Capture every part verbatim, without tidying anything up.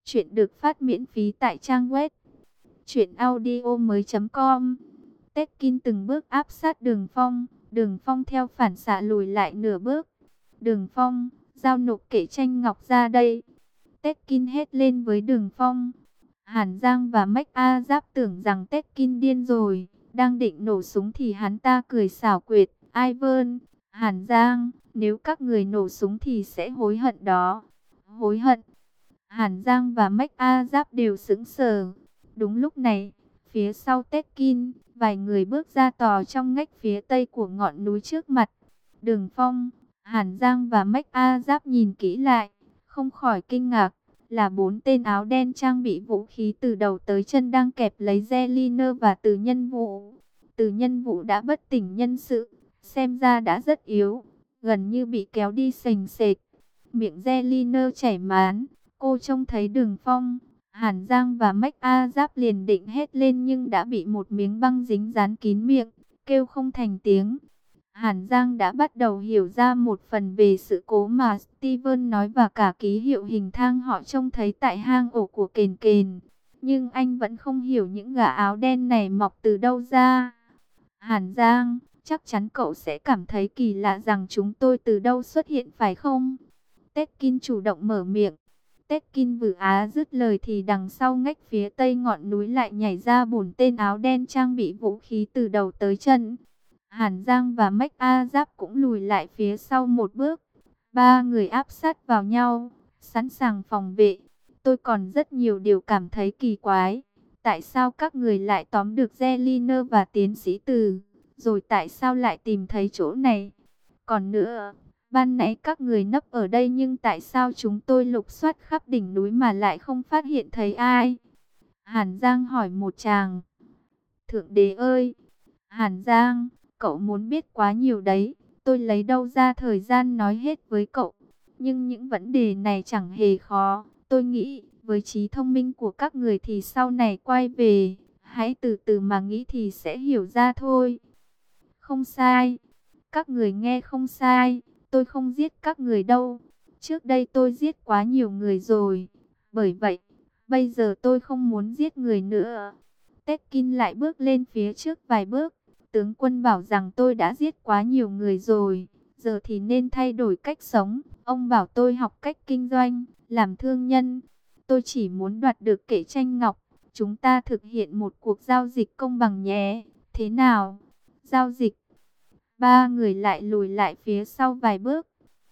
Chuyện được phát miễn phí tại trang web truyện audio mới chấm com. Tekin từng bước áp sát Đường Phong, Đường Phong theo phản xạ lùi lại nửa bước. Đường Phong, giao nộp kệ tranh ngọc ra đây. Tekin hét lên với Đường Phong. Hàn Giang và Mách A Giáp tưởng rằng Tekin điên rồi, đang định nổ súng thì hắn ta cười xảo quyệt. Ivan, Hàn Giang, nếu các người nổ súng thì sẽ hối hận đó. Hối hận? Hàn Giang và Mách A Giáp đều sững sờ. Đúng lúc này, phía sau Tekin, vài người bước ra tò trong ngách phía tây của ngọn núi trước mặt. Đường Phong, Hàn Giang và Mách A Giáp nhìn kỹ lại, không khỏi kinh ngạc, là bốn tên áo đen trang bị vũ khí từ đầu tới chân đang kẹp lấy Zeliner và Từ Nhân Vũ. Từ Nhân Vũ đã bất tỉnh nhân sự, xem ra đã rất yếu, gần như bị kéo đi sềnh sệt. Miệng Zeliner chảy mán. Cô trông thấy Đường Phong, Hàn Giang và Mách A Giáp liền định hét lên nhưng đã bị một miếng băng dính dán kín miệng, kêu không thành tiếng. Hàn Giang đã bắt đầu hiểu ra một phần về sự cố mà Steven nói và cả ký hiệu hình thang họ trông thấy tại hang ổ của Kền Kền. Nhưng anh vẫn không hiểu những gã áo đen này mọc từ đâu ra. Hàn Giang, chắc chắn cậu sẽ cảm thấy kỳ lạ rằng chúng tôi từ đâu xuất hiện phải không? Tekin chủ động mở miệng. Tekin vừa á dứt lời thì đằng sau ngách phía tây ngọn núi lại nhảy ra bốn tên áo đen trang bị vũ khí từ đầu tới chân. Hàn Giang và Mách A Giáp cũng lùi lại phía sau một bước. Ba người áp sát vào nhau, sẵn sàng phòng vệ. Tôi còn rất nhiều điều cảm thấy kỳ quái. Tại sao các người lại tóm được Zeliner và tiến sĩ Từ? Rồi tại sao lại tìm thấy chỗ này? Còn nữa, ban nãy các người nấp ở đây nhưng tại sao chúng tôi lục soát khắp đỉnh núi mà lại không phát hiện thấy ai? Hàn Giang hỏi một chàng. Thượng đế ơi! Hàn Giang, cậu muốn biết quá nhiều đấy. Tôi lấy đâu ra thời gian nói hết với cậu. Nhưng những vấn đề này chẳng hề khó. Tôi nghĩ với trí thông minh của các người thì sau này quay về, hãy từ từ mà nghĩ thì sẽ hiểu ra thôi. Không sai. Các người nghe không sai. Tôi không giết các người đâu. Trước đây tôi giết quá nhiều người rồi. Bởi vậy, bây giờ tôi không muốn giết người nữa. Tekin lại bước lên phía trước vài bước. Tướng quân bảo rằng tôi đã giết quá nhiều người rồi. Giờ thì nên thay đổi cách sống. Ông bảo tôi học cách kinh doanh, làm thương nhân. Tôi chỉ muốn đoạt được kệ tranh ngọc. Chúng ta thực hiện một cuộc giao dịch công bằng nhé. Thế nào? Giao dịch. Ba người lại lùi lại phía sau vài bước.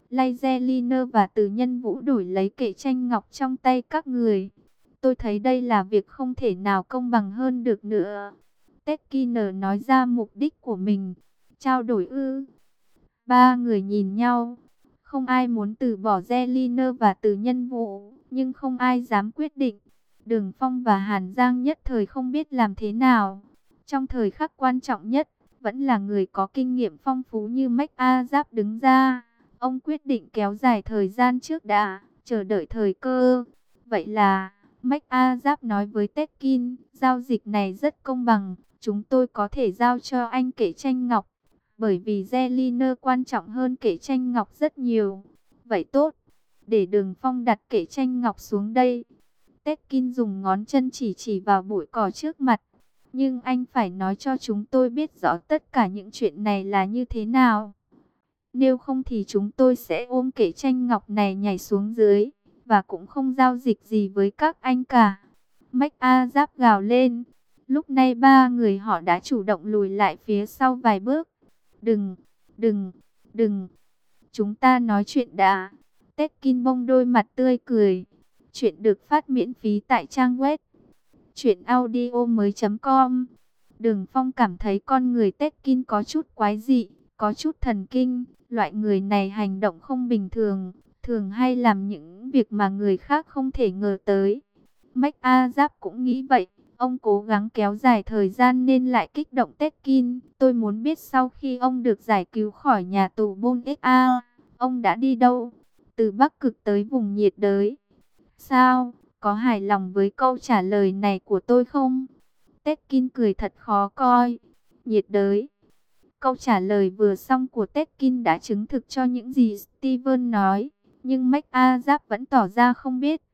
Zeliner và Từ Nhân Vũ đổi lấy kệ tranh ngọc trong tay các người. Tôi thấy đây là việc không thể nào công bằng hơn được nữa. Tekin nói ra mục đích của mình. Trao đổi ư? Ba người nhìn nhau. Không ai muốn từ bỏ Zeliner và Từ Nhân Vũ, nhưng không ai dám quyết định. Đường Phong và Hàn Giang nhất thời không biết làm thế nào. Trong thời khắc quan trọng nhất, vẫn là người có kinh nghiệm phong phú như Mách A Giáp đứng ra. Ông quyết định kéo dài thời gian trước đã, chờ đợi thời cơ. Vậy là, Mách A Giáp nói với Tekin, giao dịch này rất công bằng. Chúng tôi có thể giao cho anh kệ tranh ngọc, bởi vì Zeliner quan trọng hơn kệ tranh ngọc rất nhiều. Vậy tốt, để Đường Phong đặt kệ tranh ngọc xuống đây. Tekin dùng ngón chân chỉ chỉ vào bụi cỏ trước mặt. Nhưng anh phải nói cho chúng tôi biết rõ tất cả những chuyện này là như thế nào. Nếu không thì chúng tôi sẽ ôm kệ tranh ngọc này nhảy xuống dưới, và cũng không giao dịch gì với các anh cả. Mách A Giáp gào lên. Lúc này ba người họ đã chủ động lùi lại phía sau vài bước. Đừng, đừng, đừng. Chúng ta nói chuyện đã. Tekin bông đôi mặt tươi cười. Chuyện được phát miễn phí tại trang web truyện audio mới chấm com. Đường Phong cảm thấy con người Tekin có chút quái dị, có chút thần kinh. Loại người này hành động không bình thường, thường hay làm những việc mà người khác không thể ngờ tới. Mách A Giáp cũng nghĩ vậy. Ông cố gắng kéo dài thời gian nên lại kích động Tekin. Tôi muốn biết sau khi ông được giải cứu khỏi nhà tù Bôn ích a, ông đã đi đâu? Từ Bắc Cực tới vùng nhiệt đới. Sao? Có hài lòng với câu trả lời này của tôi không? Tekin cười thật khó coi. Nhiệt đới. Câu trả lời vừa xong của Tekin đã chứng thực cho những gì Steven nói. Nhưng Mách A Giáp vẫn tỏ ra không biết.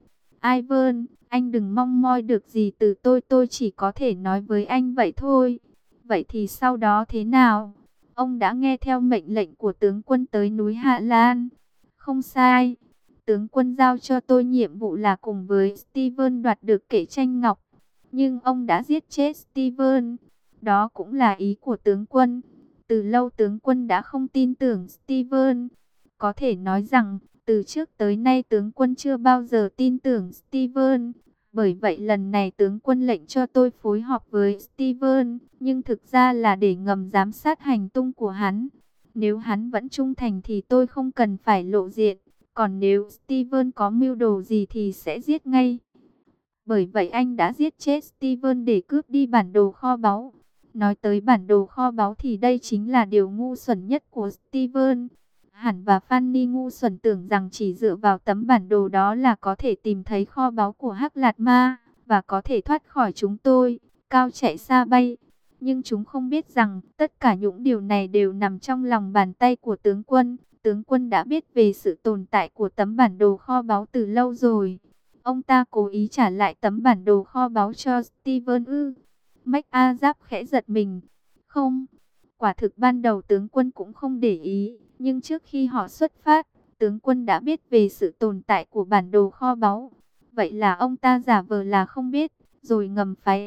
Ivan, anh đừng mong moi được gì từ tôi, tôi chỉ có thể nói với anh vậy thôi. Vậy thì sau đó thế nào? Ông đã nghe theo mệnh lệnh của tướng quân tới núi Hạ Lan. Không sai. Tướng quân giao cho tôi nhiệm vụ là cùng với Steven đoạt được kệ tranh ngọc. Nhưng ông đã giết chết Steven. Đó cũng là ý của tướng quân. Từ lâu tướng quân đã không tin tưởng Steven. Có thể nói rằng, từ trước tới nay tướng quân chưa bao giờ tin tưởng Steven. Bởi vậy lần này tướng quân lệnh cho tôi phối hợp với Steven, nhưng thực ra là để ngầm giám sát hành tung của hắn. Nếu hắn vẫn trung thành thì tôi không cần phải lộ diện, còn nếu Steven có mưu đồ gì thì sẽ giết ngay. Bởi vậy anh đã giết chết Steven để cướp đi bản đồ kho báu. Nói tới bản đồ kho báu thì đây chính là điều ngu xuẩn nhất của Steven. Hẳn và Fanny ngu xuẩn tưởng rằng chỉ dựa vào tấm bản đồ đó là có thể tìm thấy kho báu của Hắc Lạt Ma và có thể thoát khỏi chúng tôi, cao chạy xa bay. Nhưng chúng không biết rằng tất cả những điều này đều nằm trong lòng bàn tay của tướng quân. Tướng quân đã biết về sự tồn tại của tấm bản đồ kho báu từ lâu rồi. Ông ta cố ý trả lại tấm bản đồ kho báu cho Steven ư? MacArthur khẽ giật mình. Không, quả thực ban đầu tướng quân cũng không để ý. Nhưng trước khi họ xuất phát, tướng quân đã biết về sự tồn tại của bản đồ kho báu. Vậy là ông ta giả vờ là không biết, rồi ngầm phái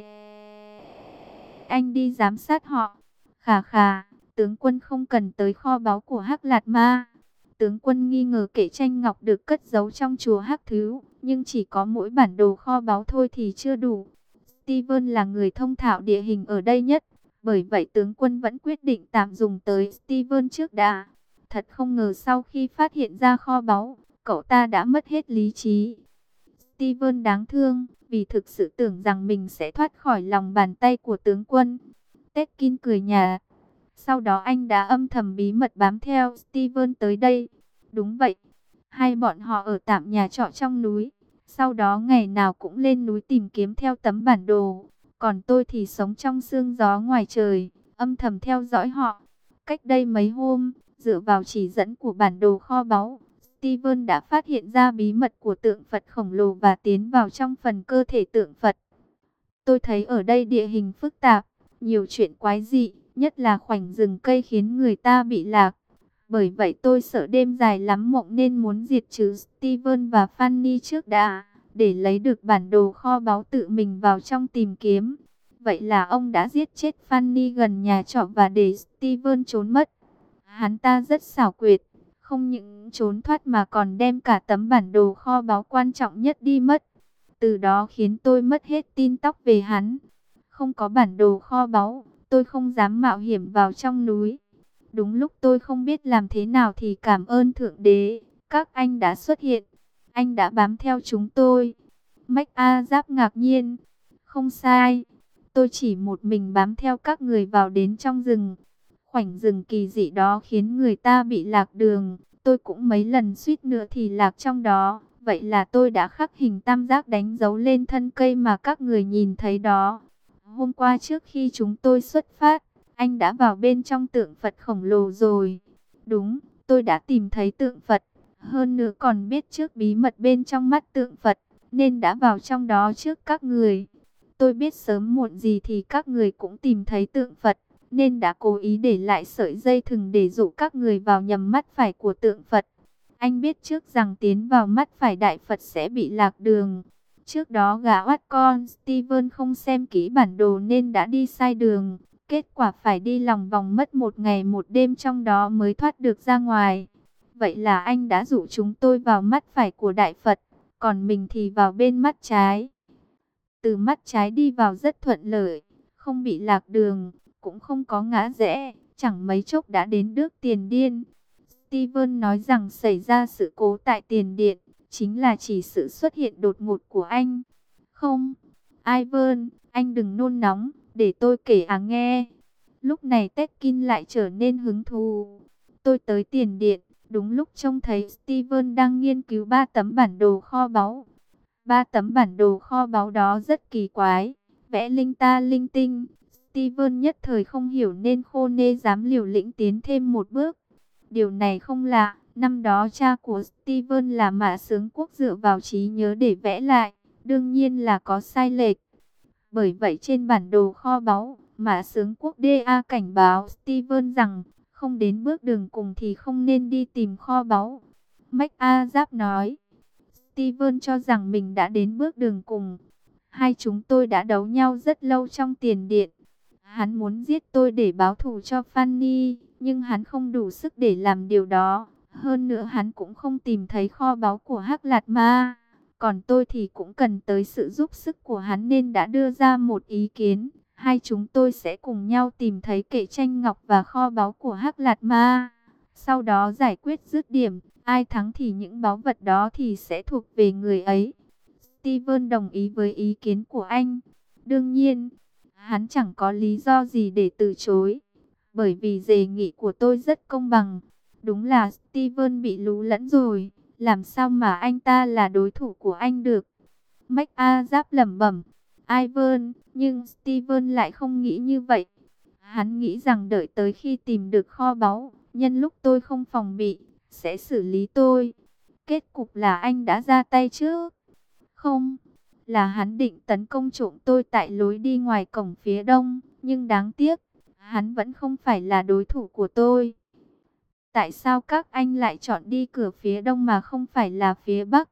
anh đi giám sát họ. Khà khà, tướng quân không cần tới kho báu của Hắc Lạt Ma. Tướng quân nghi ngờ kệ tranh ngọc được cất giấu trong chùa Hắc Thứ, nhưng chỉ có mỗi bản đồ kho báu thôi thì chưa đủ. Steven là người thông thạo địa hình ở đây nhất, bởi vậy tướng quân vẫn quyết định tạm dùng tới Steven trước đã. Thật không ngờ sau khi phát hiện ra kho báu, cậu ta đã mất hết lý trí. Steven đáng thương, vì thực sự tưởng rằng mình sẽ thoát khỏi lòng bàn tay của tướng quân. Tekin cười nhạt. Sau đó anh đã âm thầm bí mật bám theo Steven tới đây. Đúng vậy, hai bọn họ ở tạm nhà trọ trong núi. Sau đó ngày nào cũng lên núi tìm kiếm theo tấm bản đồ. Còn tôi thì sống trong sương gió ngoài trời, âm thầm theo dõi họ. Cách đây mấy hôm, dựa vào chỉ dẫn của bản đồ kho báu, Steven đã phát hiện ra bí mật của tượng Phật khổng lồ và tiến vào trong phần cơ thể tượng Phật. Tôi thấy ở đây địa hình phức tạp, nhiều chuyện quái dị, nhất là khoảnh rừng cây khiến người ta bị lạc. Bởi vậy tôi sợ đêm dài lắm mộng nên muốn diệt trừ Steven và Fanny trước đã, để lấy được bản đồ kho báu tự mình vào trong tìm kiếm. Vậy là ông đã giết chết Fanny gần nhà trọ và để Steven trốn mất. Hắn ta rất xảo quyệt, không những trốn thoát mà còn đem cả tấm bản đồ kho báu quan trọng nhất đi mất. Từ đó khiến tôi mất hết tin tóc về hắn. Không có bản đồ kho báu, tôi không dám mạo hiểm vào trong núi. Đúng lúc tôi không biết làm thế nào thì cảm ơn Thượng Đế, các anh đã xuất hiện. Anh đã bám theo chúng tôi. MacArthur ngạc nhiên. Không sai, tôi chỉ một mình bám theo các người vào đến trong rừng. Khoảnh rừng kỳ dị đó khiến người ta bị lạc đường. Tôi cũng mấy lần suýt nữa thì lạc trong đó. Vậy là tôi đã khắc hình tam giác đánh dấu lên thân cây mà các người nhìn thấy đó. Hôm qua trước khi chúng tôi xuất phát, anh đã vào bên trong tượng Phật khổng lồ rồi. Đúng, tôi đã tìm thấy tượng Phật. Hơn nữa còn biết trước bí mật bên trong mắt tượng Phật, nên đã vào trong đó trước các người. Tôi biết sớm muộn gì thì các người cũng tìm thấy tượng Phật, nên đã cố ý để lại sợi dây thừng để dụ các người vào nhầm mắt phải của tượng Phật. Anh biết trước rằng tiến vào mắt phải đại Phật sẽ bị lạc đường. Trước đó gã oát con Steven không xem kỹ bản đồ nên đã đi sai đường. Kết quả phải đi lòng vòng mất một ngày một đêm trong đó mới thoát được ra ngoài. Vậy là anh đã dụ chúng tôi vào mắt phải của đại Phật, còn mình thì vào bên mắt trái. Từ mắt trái đi vào rất thuận lợi, không bị lạc đường, cũng không có ngã rẽ, chẳng mấy chốc đã đến Đức Tiền Điên. Steven nói rằng xảy ra sự cố tại Tiền Điện, chính là chỉ sự xuất hiện đột ngột của anh. Không, Ivan, anh đừng nôn nóng, để tôi kể à nghe. Lúc này Tekin lại trở nên hứng thú. Tôi tới Tiền Điện, đúng lúc trông thấy Steven đang nghiên cứu ba tấm bản đồ kho báu. Ba tấm bản đồ kho báu đó rất kỳ quái, vẽ linh ta linh tinh. Steven nhất thời không hiểu nên khô nê dám liều lĩnh tiến thêm một bước. Điều này không lạ, Năm đó cha của Steven là Mã Sướng Quốc dựa vào trí nhớ để vẽ lại, đương nhiên là có sai lệch. Bởi vậy trên bản đồ kho báu, Mã Sướng Quốc đê a cảnh báo Steven rằng không đến bước đường cùng thì không nên đi tìm kho báu. MacArthur nói, Steven cho rằng mình đã đến bước đường cùng. Hai chúng tôi đã đấu nhau rất lâu trong tiền điện. Hắn muốn giết tôi để báo thù cho Fanny, nhưng hắn không đủ sức để làm điều đó. Hơn nữa hắn cũng không tìm thấy kho báu của Hắc Lạt Ma. Còn tôi thì cũng cần tới sự giúp sức của hắn nên đã đưa ra một ý kiến. Hai chúng tôi sẽ cùng nhau tìm thấy kệ tranh ngọc và kho báu của Hắc Lạt Ma. Sau đó giải quyết dứt điểm, ai thắng thì những báu vật đó thì sẽ thuộc về người ấy. Steven đồng ý với ý kiến của anh. Đương nhiên, hắn chẳng có lý do gì để từ chối. Bởi vì đề nghị của tôi rất công bằng. Đúng là Steven bị lú lẫn rồi. Làm sao mà anh ta là đối thủ của anh được? MacArthur lẩm bẩm. Ivan, nhưng Steven lại không nghĩ như vậy. Hắn nghĩ rằng đợi tới khi tìm được kho báu, nhân lúc tôi không phòng bị, sẽ xử lý tôi. Kết cục là anh đã ra tay trước. Không, là hắn định tấn công trộm tôi tại lối đi ngoài cổng phía đông, nhưng đáng tiếc, hắn vẫn không phải là đối thủ của tôi. Tại sao các anh lại chọn đi cửa phía đông mà không phải là phía bắc?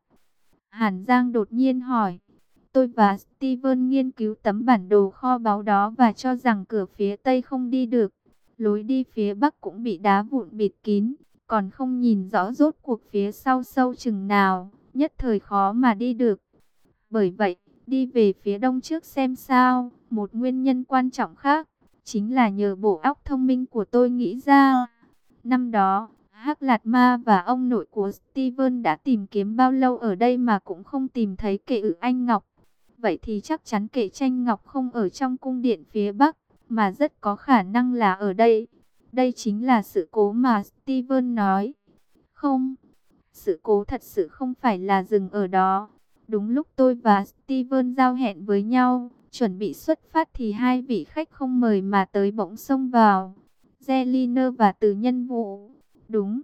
Hàn Giang đột nhiên hỏi. Tôi và Steven nghiên cứu tấm bản đồ kho báu đó và cho rằng cửa phía tây không đi được. Lối đi phía bắc cũng bị đá vụn bịt kín, còn không nhìn rõ rốt cuộc phía sau sâu chừng nào, nhất thời khó mà đi được. Bởi vậy, đi về phía đông trước xem sao. Một nguyên nhân quan trọng khác, chính là nhờ bộ óc thông minh của tôi nghĩ ra. Năm đó, Hắc Lạt Ma và ông nội của Steven đã tìm kiếm bao lâu ở đây mà cũng không tìm thấy kệ ự anh ngọc. Vậy thì chắc chắn kệ tranh ngọc không ở trong cung điện phía bắc, mà rất có khả năng là ở đây. Đây chính là sự cố mà Steven nói. Không, sự cố thật sự không phải là dừng ở đó. Đúng lúc tôi và Steven giao hẹn với nhau, chuẩn bị xuất phát thì hai vị khách không mời mà tới bỗng xông vào. Zelina và Từ Nhân Vũ. Đúng,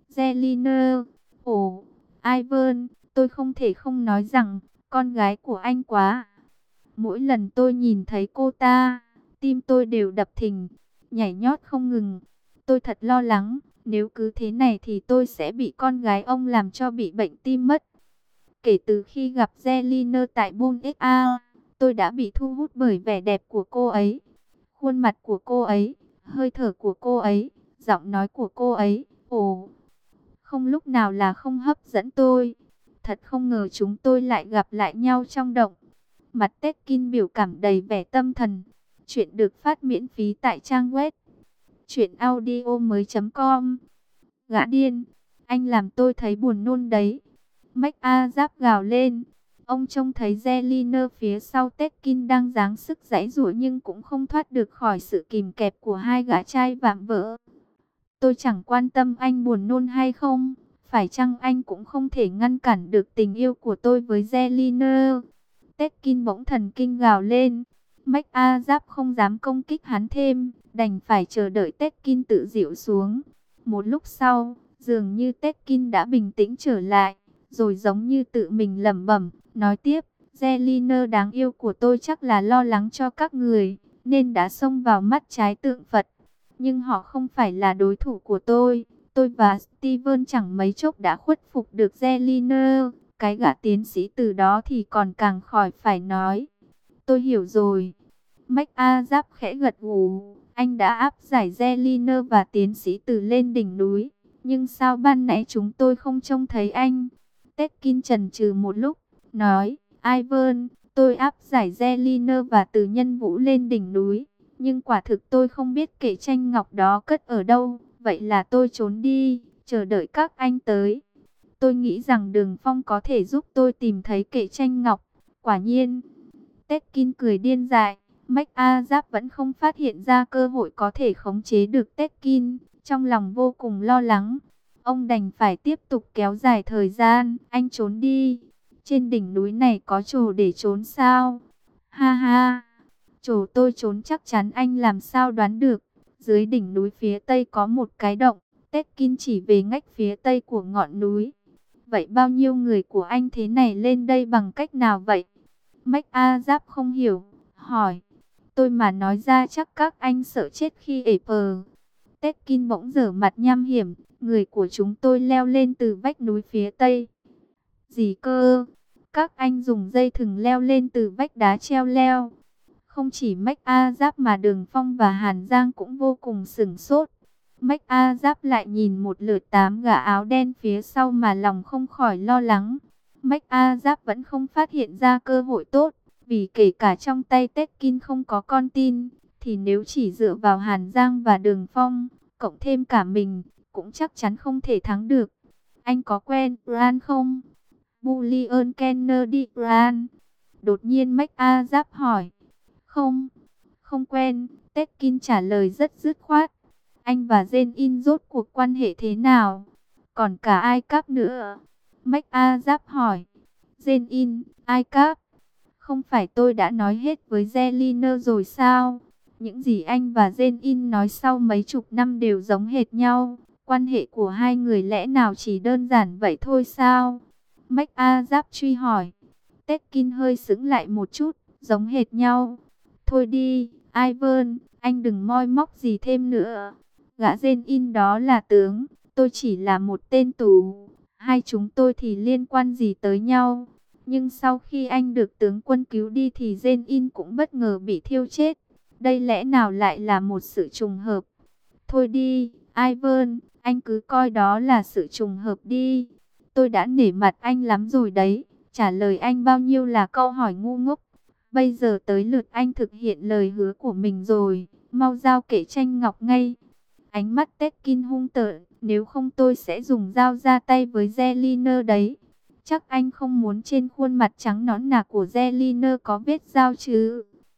Zelina. Ồ, Ivan, tôi không thể không nói rằng, con gái của anh quá. Mỗi lần tôi nhìn thấy cô ta, tim tôi đều đập thình, nhảy nhót không ngừng. Tôi thật lo lắng, nếu cứ thế này thì tôi sẽ bị con gái ông làm cho bị bệnh tim mất. Kể từ khi gặp Zelina tại Bull ích a, tôi đã bị thu hút bởi vẻ đẹp của cô ấy. Khuôn mặt của cô ấy, hơi thở của cô ấy, giọng nói của cô ấy. Ồ, không lúc nào là không hấp dẫn tôi. Thật không ngờ chúng tôi lại gặp lại nhau trong động. Mặt Tekin biểu cảm đầy vẻ tâm thần. Chuyện được phát miễn phí tại trang web truyện audio mới chấm com. Gã điên, anh làm tôi thấy buồn nôn đấy. MacArthur gào lên. Ông trông thấy Zelina phía sau Tekin đang giáng sức giãy giụa nhưng cũng không thoát được khỏi sự kìm kẹp của hai gã trai vạm vỡ. Tôi chẳng quan tâm anh buồn nôn hay không, phải chăng anh cũng không thể ngăn cản được tình yêu của tôi với Zelina. Tekin bỗng thần kinh gào lên. MacArthur không dám công kích hắn thêm, đành phải chờ đợi Tekin tự dịu xuống. Một lúc sau, dường như Tekin đã bình tĩnh trở lại, rồi giống như tự mình lẩm bẩm, nói tiếp, Zelina đáng yêu của tôi chắc là lo lắng cho các người, nên đã xông vào mắt trái tượng Phật. Nhưng họ không phải là đối thủ của tôi. Tôi và Steven chẳng mấy chốc đã khuất phục được Zelina. Cái gã tiến sĩ từ đó thì còn càng khỏi phải nói. Tôi hiểu rồi. MacArthur khẽ gật gù. Anh đã áp giải Zelina và tiến sĩ từ lên đỉnh núi. Nhưng sao ban nãy chúng tôi không trông thấy anh? Tekin chần chừ một lúc, nói, Ivan, tôi áp giải Zelina và Từ Nhân Vũ lên đỉnh núi. Nhưng quả thực tôi không biết kệ tranh ngọc đó cất ở đâu. Vậy là tôi trốn đi, chờ đợi các anh tới. Tôi nghĩ rằng Đường Phong có thể giúp tôi tìm thấy kệ tranh ngọc. Quả nhiên, Tekin cười điên dại. MacArthur vẫn không phát hiện ra cơ hội có thể khống chế được Tekin. Trong lòng vô cùng lo lắng. Ông đành phải tiếp tục kéo dài thời gian. Anh trốn đi. Trên đỉnh núi này có chỗ để trốn sao? Ha ha. Chỗ tôi trốn chắc chắn anh làm sao đoán được. Dưới đỉnh núi phía tây có một cái động. Tekin chỉ về ngách phía tây của ngọn núi. Vậy bao nhiêu người của anh thế này lên đây bằng cách nào vậy? MacAzap không hiểu, hỏi. Tôi mà nói ra chắc các anh sợ chết khi ể pờ. Tekin bỗng dở mặt nham hiểm. Người của chúng tôi leo lên từ vách núi phía tây. Gì cơ? Các anh dùng dây thừng leo lên từ vách đá treo leo. Không chỉ MacAzap mà Đường Phong và Hàn Giang cũng vô cùng sửng sốt. MacAzap lại nhìn một lượt tám gã áo đen phía sau mà lòng không khỏi lo lắng. MacAzap vẫn không phát hiện ra cơ hội tốt, vì kể cả trong tay Tekin không có con tin, thì nếu chỉ dựa vào Hàn Giang và Đường Phong, cộng thêm cả mình, cũng chắc chắn không thể thắng được. Anh có quen Bran không? Bullion Kennedy Bran. Đột nhiên MacAzap hỏi. Không, không quen, Tekin trả lời rất dứt khoát. Anh và Jane-in rốt cuộc quan hệ thế nào? Còn cả Ai Cáp nữa? MacAzap hỏi. Jane-in, Ai Cáp? Không phải tôi đã nói hết với Zeliner rồi sao? Những gì anh và Jane-in nói sau mấy chục năm đều giống hệt nhau. Quan hệ của hai người lẽ nào chỉ đơn giản vậy thôi sao? MacAzap truy hỏi. Tekin hơi sững lại một chút, giống hệt nhau. Thôi đi, Ivan, anh đừng moi móc gì thêm nữa. Gã Jane-in đó là tướng, tôi chỉ là một tên tù. Hai chúng tôi thì liên quan gì tới nhau? Nhưng sau khi anh được tướng quân cứu đi thì Jane-in cũng bất ngờ bị thiêu chết. Đây lẽ nào lại là một sự trùng hợp? Thôi đi, Ivan, anh cứ coi đó là sự trùng hợp đi. Tôi đã nể mặt anh lắm rồi đấy. Trả lời anh bao nhiêu là câu hỏi ngu ngốc. Bây giờ tới lượt anh thực hiện lời hứa của mình rồi. Mau giao kệ tranh ngọc ngay. Ánh mắt Tekin hung tợn. Nếu không tôi sẽ dùng dao ra tay với Zeliner đấy. Chắc anh không muốn trên khuôn mặt trắng nõn nà của Zeliner có vết dao chứ?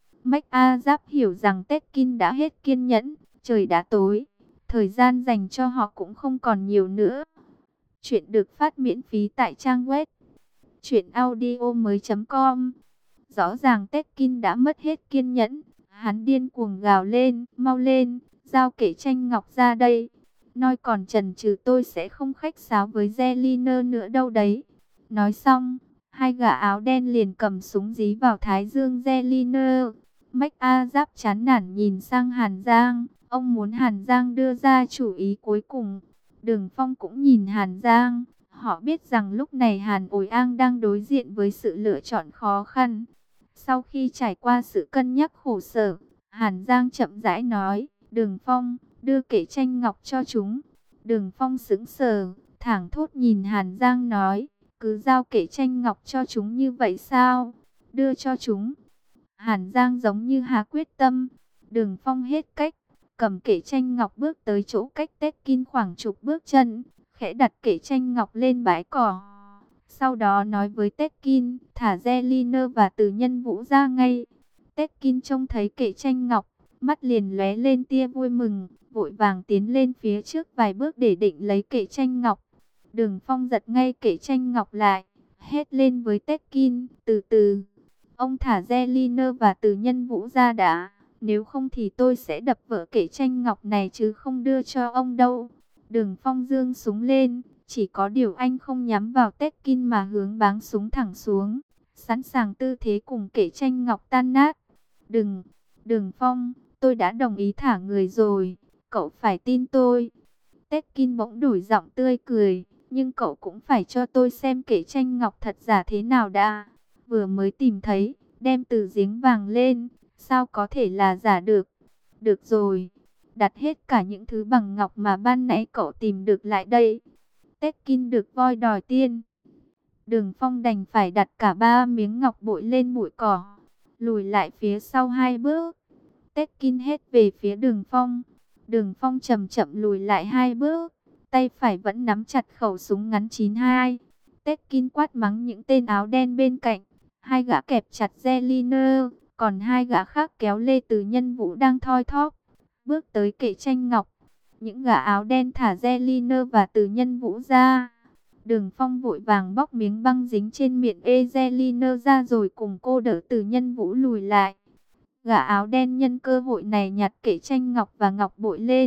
MacAzap hiểu rằng Tekin đã hết kiên nhẫn. Trời đã tối. Thời gian dành cho họ cũng không còn nhiều nữa. Chuyện được phát miễn phí tại trang web truyện audio mới chấm com. Rõ ràng Tekin đã mất hết kiên nhẫn. Hắn điên cuồng gào lên, mau lên, giao kệ tranh ngọc ra đây. Nói còn chần chừ tôi sẽ không khách sáo với Zeliner nữa đâu đấy. Nói xong, hai gã áo đen liền cầm súng dí vào thái dương Zeliner. MacAzap chán nản nhìn sang Hàn Giang. Ông muốn Hàn Giang đưa ra chủ ý cuối cùng. Đường Phong cũng nhìn Hàn Giang. Họ biết rằng lúc này Hàn Ối An đang đối diện với sự lựa chọn khó khăn. Sau khi trải qua sự cân nhắc khổ sở, Hàn Giang chậm rãi nói, Đường Phong, đưa kệ tranh ngọc cho chúng. Đường Phong sững sờ, thảng thốt nhìn Hàn Giang nói, cứ giao kệ tranh ngọc cho chúng như vậy sao? Đưa cho chúng. Hàn Giang giống như hà quyết tâm. Đường Phong hết cách, cầm kệ tranh ngọc bước tới chỗ cách Tekin khoảng chục bước chân, khẽ đặt kệ tranh ngọc lên bãi cỏ. Sau đó nói với Tekin, thả Zeliner và Từ Nhân Vũ ra ngay. Tekin trông thấy kệ tranh ngọc, mắt liền lóe lên tia vui mừng, vội vàng tiến lên phía trước vài bước để định lấy kệ tranh ngọc. Đường Phong giật ngay kệ tranh ngọc lại, hét lên với Tekin, từ từ. Ông thả Zeliner và Từ Nhân Vũ ra đã, nếu không thì tôi sẽ đập vỡ kệ tranh ngọc này chứ không đưa cho ông đâu. Đường Phong giương súng lên, chỉ có điều anh không nhắm vào Tekin mà hướng báng súng thẳng xuống, sẵn sàng tư thế cùng kệ tranh ngọc tan nát. Đừng, Đường Phong, tôi đã đồng ý thả người rồi, cậu phải tin tôi. Tekin bỗng đổi giọng tươi cười, nhưng cậu cũng phải cho tôi xem kệ tranh ngọc thật giả thế nào đã. Vừa mới tìm thấy, đem từ giếng vàng lên, sao có thể là giả được. Được rồi, đặt hết cả những thứ bằng ngọc mà ban nãy cậu tìm được lại đây. Tekin được voi đòi tiên. Đường Phong đành phải đặt cả ba miếng ngọc bội lên bụi cỏ, lùi lại phía sau hai bước. Tekin hét về phía Đường Phong. Đường Phong chậm chậm lùi lại hai bước, tay phải vẫn nắm chặt khẩu súng ngắn chín hai. Tekin quát mắng những tên áo đen bên cạnh. Hai gã kẹp chặt Zeliner, còn hai gã khác kéo lê Từ Nhân Vũ đang thoi thóp bước tới kệ tranh ngọc. Những gã áo đen thả Zeliner và Từ Nhân Vũ ra. Đường Phong vội vàng bóc miếng băng dính trên miệng ê Zeliner ra rồi cùng cô đỡ Từ Nhân Vũ lùi lại. Gã áo đen nhân cơ hội này nhặt kệ tranh ngọc và ngọc bội lên,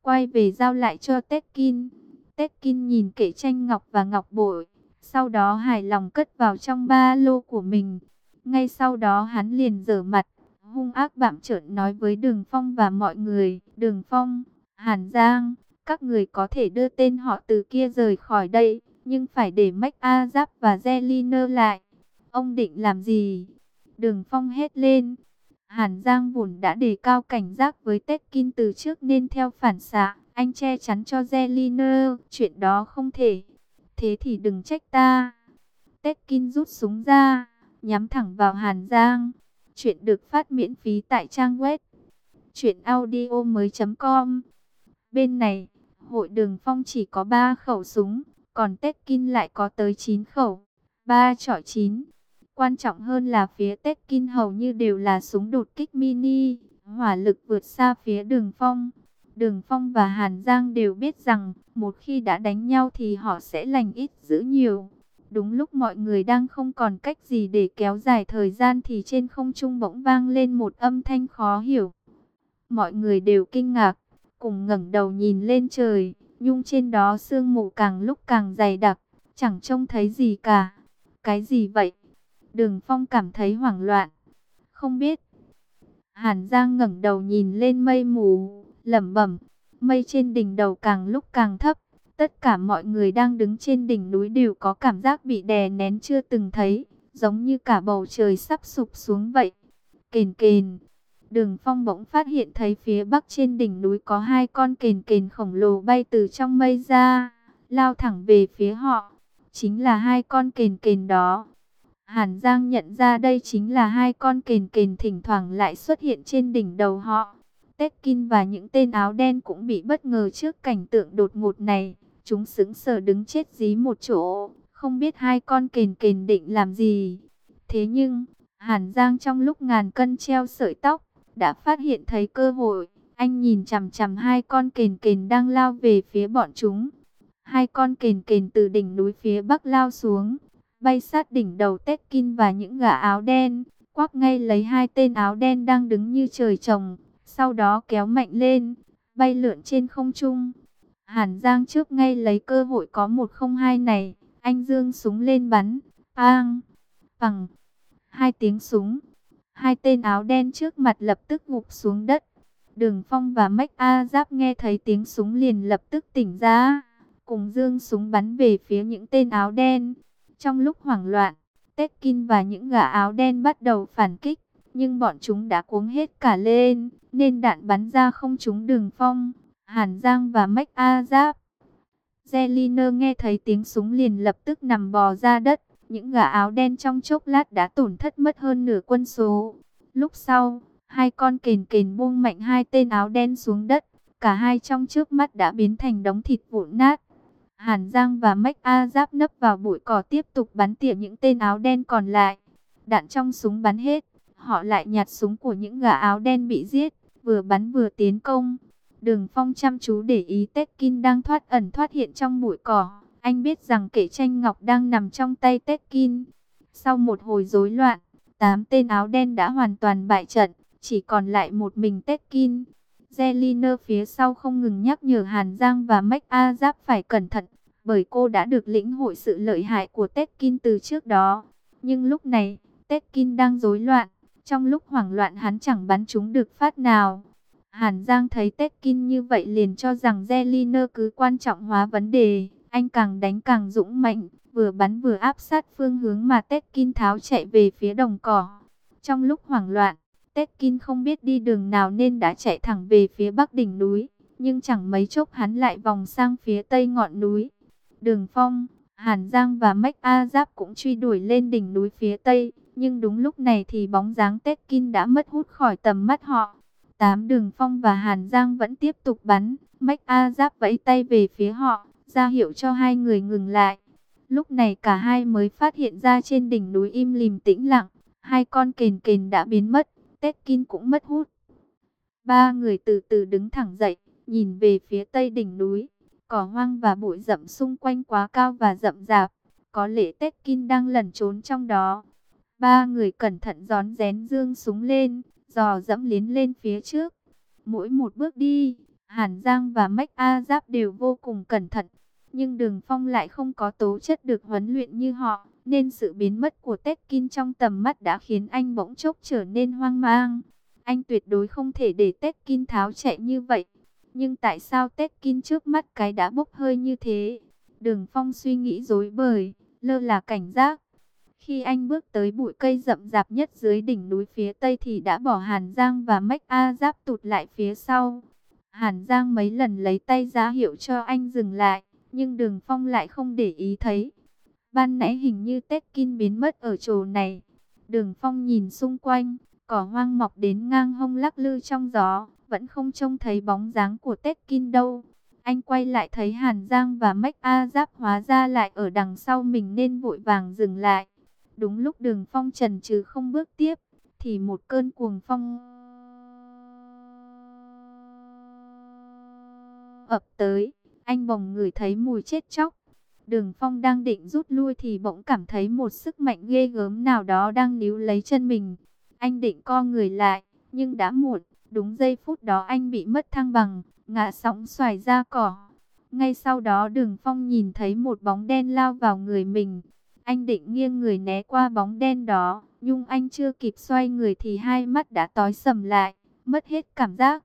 quay về giao lại cho Tekin. Tekin nhìn kệ tranh ngọc và ngọc bội, sau đó hài lòng cất vào trong ba lô của mình. Ngay sau đó hắn liền giở mặt, hung ác bặm trợn nói với Đường Phong và mọi người: Đường Phong, Hàn Giang, các người có thể đưa tên họ Từ kia rời khỏi đây, nhưng phải để Mách A Giáp và Zeliner lại. Ông định làm gì? Đường Phong hét lên. Hàn Giang vốn đã đề cao cảnh giác với Tekin từ trước nên theo phản xạ, anh che chắn cho Zeliner, chuyện đó không thể. Thế thì đừng trách ta. Tekin rút súng ra, nhắm thẳng vào Hàn Giang. Chuyện được phát miễn phí tại trang web truyện audio mới chấm com. Bên này, hội Đường Phong chỉ có ba khẩu súng, còn Tekin lại có tới chín khẩu, ba chọi chín. Quan trọng hơn là phía Tekin hầu như đều là súng đột kích mini, hỏa lực vượt xa phía Đường Phong. Đường Phong và Hàn Giang đều biết rằng, một khi đã đánh nhau thì họ sẽ lành ít dữ nhiều. Đúng lúc mọi người đang không còn cách gì để kéo dài thời gian thì trên không trung bỗng vang lên một âm thanh khó hiểu. Mọi người đều kinh ngạc, cùng ngẩng đầu nhìn lên trời, nhưng trên đó sương mù càng lúc càng dày đặc, chẳng trông thấy gì cả. Cái gì vậy? Đường Phong cảm thấy hoảng loạn. Không biết. Hàn Giang ngẩng đầu nhìn lên mây mù, lẩm bẩm. Mây trên đỉnh đầu càng lúc càng thấp. Tất cả mọi người đang đứng trên đỉnh núi đều có cảm giác bị đè nén chưa từng thấy, giống như cả bầu trời sắp sụp xuống vậy. Kền kền. Đường Phong bỗng phát hiện thấy phía bắc trên đỉnh núi có hai con kền kền khổng lồ bay từ trong mây ra, lao thẳng về phía họ. Chính là hai con kền kền đó. Hàn Giang nhận ra đây chính là hai con kền kền thỉnh thoảng lại xuất hiện trên đỉnh đầu họ. Tekin và những tên áo đen cũng bị bất ngờ trước cảnh tượng đột ngột này. Chúng sững sờ đứng chết dí một chỗ, không biết hai con kền kền định làm gì. Thế nhưng, Hàn Giang trong lúc ngàn cân treo sợi tóc, đã phát hiện thấy cơ hội. Anh nhìn chằm chằm hai con kền kền đang lao về phía bọn chúng. Hai con kền kền từ đỉnh núi phía bắc lao xuống, bay sát đỉnh đầu Tekin và những gã áo đen, quắp ngay lấy hai tên áo đen đang đứng như trời trồng, sau đó kéo mạnh lên, bay lượn trên không trung. Hàn Giang trước ngay lấy cơ hội có một không hai này, anh giương súng lên bắn, pang, bằng, hai tiếng súng. Hai tên áo đen trước mặt lập tức gục xuống đất. Đường Phong và Mách A Giáp nghe thấy tiếng súng liền lập tức tỉnh ra, cùng giương súng bắn về phía những tên áo đen. Trong lúc hoảng loạn, Tekin và những gã áo đen bắt đầu phản kích, nhưng bọn chúng đã cuống hết cả lên, nên đạn bắn ra không trúng Đường Phong, Hàn Giang và Mách A Giáp. Zeliner nghe thấy tiếng súng liền lập tức nằm bò ra đất. Những gã áo đen trong chốc lát đã tổn thất mất hơn nửa quân số. Lúc sau, hai con kền kền buông mạnh hai tên áo đen xuống đất. Cả hai trong trước mắt đã biến thành đống thịt vụn nát. Hàn Giang và Mách A Giáp nấp vào bụi cỏ tiếp tục bắn tỉa những tên áo đen còn lại. Đạn trong súng bắn hết, họ lại nhặt súng của những gã áo đen bị giết, vừa bắn vừa tiến công. Đường Phong chăm chú để ý Tekin đang thoát ẩn thoát hiện trong bụi cỏ. Anh biết rằng kệ tranh ngọc đang nằm trong tay Tekin. Sau một hồi rối loạn, tám tên áo đen đã hoàn toàn bại trận, chỉ còn lại một mình Tekin. Zeliner phía sau không ngừng nhắc nhở Hàn Giang và Mách A Giáp phải cẩn thận, bởi cô đã được lĩnh hội sự lợi hại của Tekin từ trước đó. Nhưng lúc này, Tekin đang rối loạn, trong lúc hoảng loạn hắn chẳng bắn trúng được phát nào. Hàn Giang thấy Tekin như vậy liền cho rằng Zeliner cứ quan trọng hóa vấn đề. Anh càng đánh càng dũng mạnh, vừa bắn vừa áp sát phương hướng mà Tekin tháo chạy về phía đồng cỏ. Trong lúc hoảng loạn, Tekin không biết đi đường nào nên đã chạy thẳng về phía bắc đỉnh núi. Nhưng chẳng mấy chốc hắn lại vòng sang phía tây ngọn núi. Đường Phong, Hàn Giang và Mách A Giáp cũng truy đuổi lên đỉnh núi phía tây. Nhưng đúng lúc này thì bóng dáng Tekin đã mất hút khỏi tầm mắt họ. Tám Đường Phong và Hàn Giang vẫn tiếp tục bắn. Mách A Giáp vẫy tay về phía họ, ra hiệu cho hai người ngừng lại. Lúc này cả hai mới phát hiện ra trên đỉnh núi im lìm tĩnh lặng. Hai con kền kền đã biến mất, Tekin cũng mất hút. Ba người từ từ đứng thẳng dậy, nhìn về phía tây đỉnh núi. Cỏ hoang và bụi rậm xung quanh quá cao và rậm rạp. Có lẽ Tekin đang lẩn trốn trong đó. Ba người cẩn thận rón rén giương súng lên, dò dẫm tiến lên phía trước. Mỗi một bước đi, Hàn Giang và Mách A Giáp đều vô cùng cẩn thận, nhưng Đường Phong lại không có tố chất được huấn luyện như họ, nên sự biến mất của Tekin trong tầm mắt đã khiến anh bỗng chốc trở nên hoang mang. Anh tuyệt đối không thể để Tekin tháo chạy như vậy. Nhưng tại sao Tekin trước mắt cái đã bốc hơi như thế? Đường Phong suy nghĩ rối bời, lơ là cảnh giác. Khi anh bước tới bụi cây rậm rạp nhất dưới đỉnh núi phía tây thì đã bỏ Hàn Giang và Mách A Giáp tụt lại phía sau. Hàn Giang mấy lần lấy tay ra hiệu cho anh dừng lại, nhưng Đường Phong lại không để ý thấy. Ban nãy hình như Tekin biến mất ở chỗ này. Đường Phong nhìn xung quanh, cỏ hoang mọc đến ngang hông lắc lư trong gió, vẫn không trông thấy bóng dáng của Tekin đâu. Anh quay lại thấy Hàn Giang và Mách A Giáp hóa ra lại ở đằng sau mình nên vội vàng dừng lại. Đúng lúc Đường Phong chần chừ không bước tiếp, thì một cơn cuồng phong ập tới. Anh bỗng ngửi thấy mùi chết chóc. Đường Phong đang định rút lui thì bỗng cảm thấy một sức mạnh ghê gớm nào đó đang níu lấy chân mình. Anh định co người lại, nhưng đã muộn. Đúng giây phút đó anh bị mất thăng bằng, ngã sóng xoài ra cỏ. Ngay sau đó Đường Phong nhìn thấy một bóng đen lao vào người mình. Anh định nghiêng người né qua bóng đen đó, nhưng anh chưa kịp xoay người thì hai mắt đã tối sầm lại, mất hết cảm giác.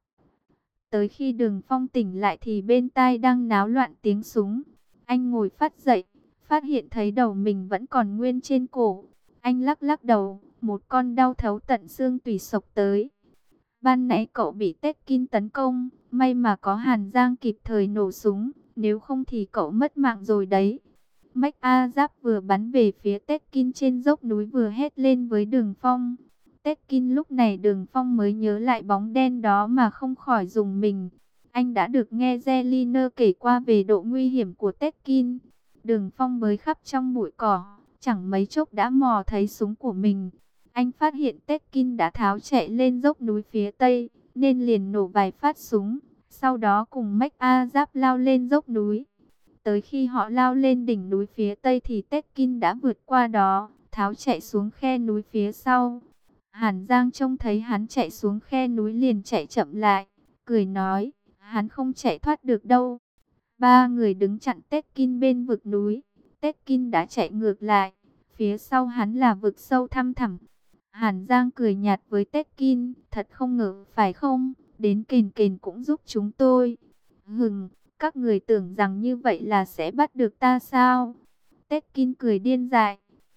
Tới khi Đường Phong tỉnh lại thì bên tai đang náo loạn tiếng súng. Anh ngồi phát dậy, phát hiện thấy đầu mình vẫn còn nguyên trên cổ. Anh lắc lắc đầu, một con đau thấu tận xương tủy xộc tới. Ban nãy cậu bị Tekin tấn công, may mà có Hàn Giang kịp thời nổ súng, nếu không thì cậu mất mạng rồi đấy. Mách A Giáp vừa bắn về phía Tekin trên dốc núi vừa hét lên với Đường Phong. Tekin lúc này Đường Phong mới nhớ lại bóng đen đó mà không khỏi rùng mình. Anh đã được nghe Zeliner kể qua về độ nguy hiểm của Tekin. Đường Phong mới khắp trong bụi cỏ, chẳng mấy chốc đã mò thấy súng của mình. Anh phát hiện Tekin đã tháo chạy lên dốc núi phía tây, nên liền nổ vài phát súng. Sau đó cùng Mách A Giáp lao lên dốc núi. Tới khi họ lao lên đỉnh núi phía tây thì Tekin đã vượt qua đó, tháo chạy xuống khe núi phía sau. Hàn Giang trông thấy hắn chạy xuống khe núi liền chạy chậm lại, cười nói, hắn không chạy thoát được đâu. Ba người đứng chặn Tekin bên vực núi. Tekin đã chạy ngược lại, phía sau hắn là vực sâu thăm thẳm. Hàn Giang cười nhạt với Tekin, thật không ngờ phải không, đến kền kền cũng giúp chúng tôi. Hừng, các người tưởng rằng như vậy là sẽ bắt được ta sao? Tekin cười điên dại.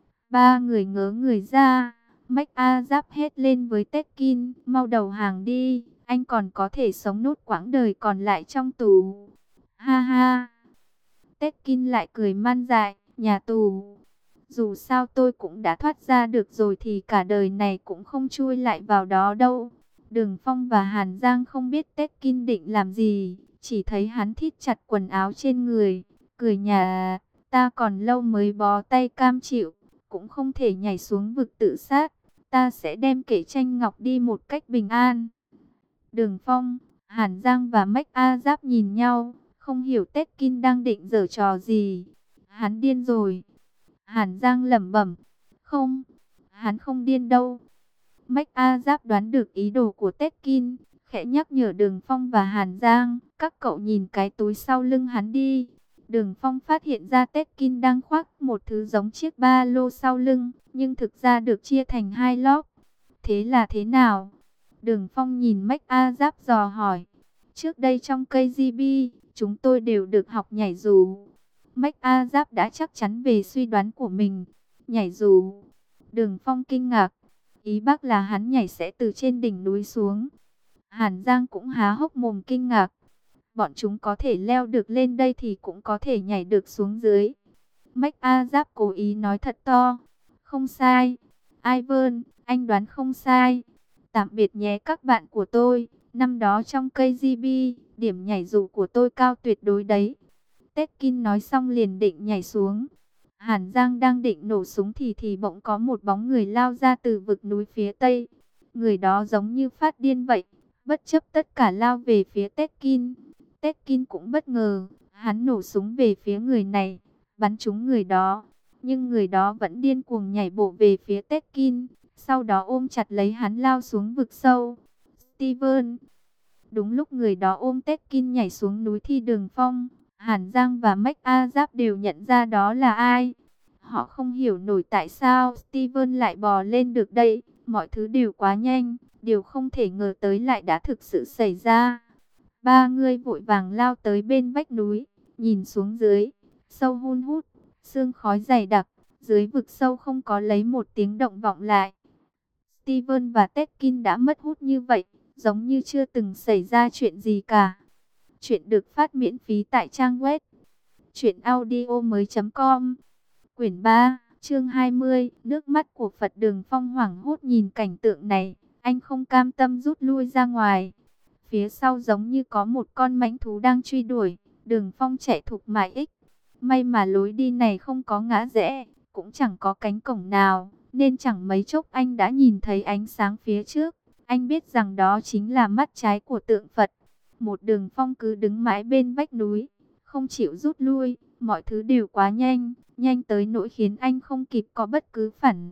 Ba người ngớ người ra. Mách A Giáp hét lên với Tekin, mau đầu hàng đi, anh còn có thể sống nốt quãng đời còn lại trong tù. Ha ha. Tekin lại cười man dại, nhà tù. Dù sao tôi cũng đã thoát ra được rồi thì cả đời này cũng không chui lại vào đó đâu. Đường Phong và Hàn Giang không biết Tekin định làm gì, chỉ thấy hắn thít chặt quần áo trên người, cười nhà, ta còn lâu mới bó tay cam chịu, cũng không thể nhảy xuống vực tự sát, ta sẽ đem kể tranh ngọc đi một cách bình an. Đường Phong, Hàn Giang và Mách A Giáp nhìn nhau, không hiểu Tekin đang định giở trò gì. Hắn điên rồi. Hàn Giang lẩm bẩm, không, hắn không điên đâu. Mách A Giáp đoán được ý đồ của Tekin, khẽ nhắc nhở Đường Phong và Hàn Giang, các cậu nhìn cái túi sau lưng hắn đi. Đường Phong phát hiện ra Tekin đang khoác một thứ giống chiếc ba lô sau lưng, nhưng thực ra được chia thành hai lóp. Thế là thế nào? Đường Phong nhìn Mách A Giáp dò hỏi. Trước đây trong ca giê bê, chúng tôi đều được học nhảy dù. Mách A Giáp đã chắc chắn về suy đoán của mình. Nhảy dù. Đường Phong kinh ngạc. Ý bác là hắn nhảy sẽ từ trên đỉnh núi xuống. Hàn Giang cũng há hốc mồm kinh ngạc. Bọn chúng có thể leo được lên đây thì cũng có thể nhảy được xuống dưới. Mách A Giáp cố ý nói thật to. Không sai. Ivan, anh đoán không sai. Tạm biệt nhé các bạn của tôi. Năm đó trong ca giê bê, điểm nhảy dù của tôi cao tuyệt đối đấy. Tekin nói xong liền định nhảy xuống. Hàn Giang đang định nổ súng thì thì bỗng có một bóng người lao ra từ vực núi phía tây. Người đó giống như phát điên vậy, bất chấp tất cả lao về phía Tekin. Tekin cũng bất ngờ, hắn nổ súng về phía người này, bắn trúng người đó. Nhưng người đó vẫn điên cuồng nhảy bộ về phía Tekin, sau đó ôm chặt lấy hắn lao xuống vực sâu. Steven! Đúng lúc người đó ôm Tekin nhảy xuống núi thì Đường Phong, Hàn Giang và Mách A Giáp đều nhận ra đó là ai. Họ không hiểu nổi tại sao Steven lại bò lên được đây. Mọi thứ đều quá nhanh, điều không thể ngờ tới lại đã thực sự xảy ra. Ba người vội vàng lao tới bên vách núi, nhìn xuống dưới, sâu hun hút, sương khói dày đặc, dưới vực sâu không có lấy một tiếng động vọng lại. Steven và Tekin đã mất hút như vậy, giống như chưa từng xảy ra chuyện gì cả. Chuyện được phát miễn phí tại trang web truyện audio mới.com. Quyển ba, chương hai mươi, nước mắt của Phật. Đường Phong hoảng hốt nhìn cảnh tượng này, anh không cam tâm rút lui ra ngoài. Phía sau giống như có một con mãnh thú đang truy đuổi, Đường Phong chạy thục mãi ích. May mà lối đi này không có ngã rẽ, cũng chẳng có cánh cổng nào, nên chẳng mấy chốc anh đã nhìn thấy ánh sáng phía trước. Anh biết rằng đó chính là mắt trái của tượng Phật. Một Đường Phong cứ đứng mãi bên vách núi, không chịu rút lui, mọi thứ đều quá nhanh, nhanh tới nỗi khiến anh không kịp có bất cứ phản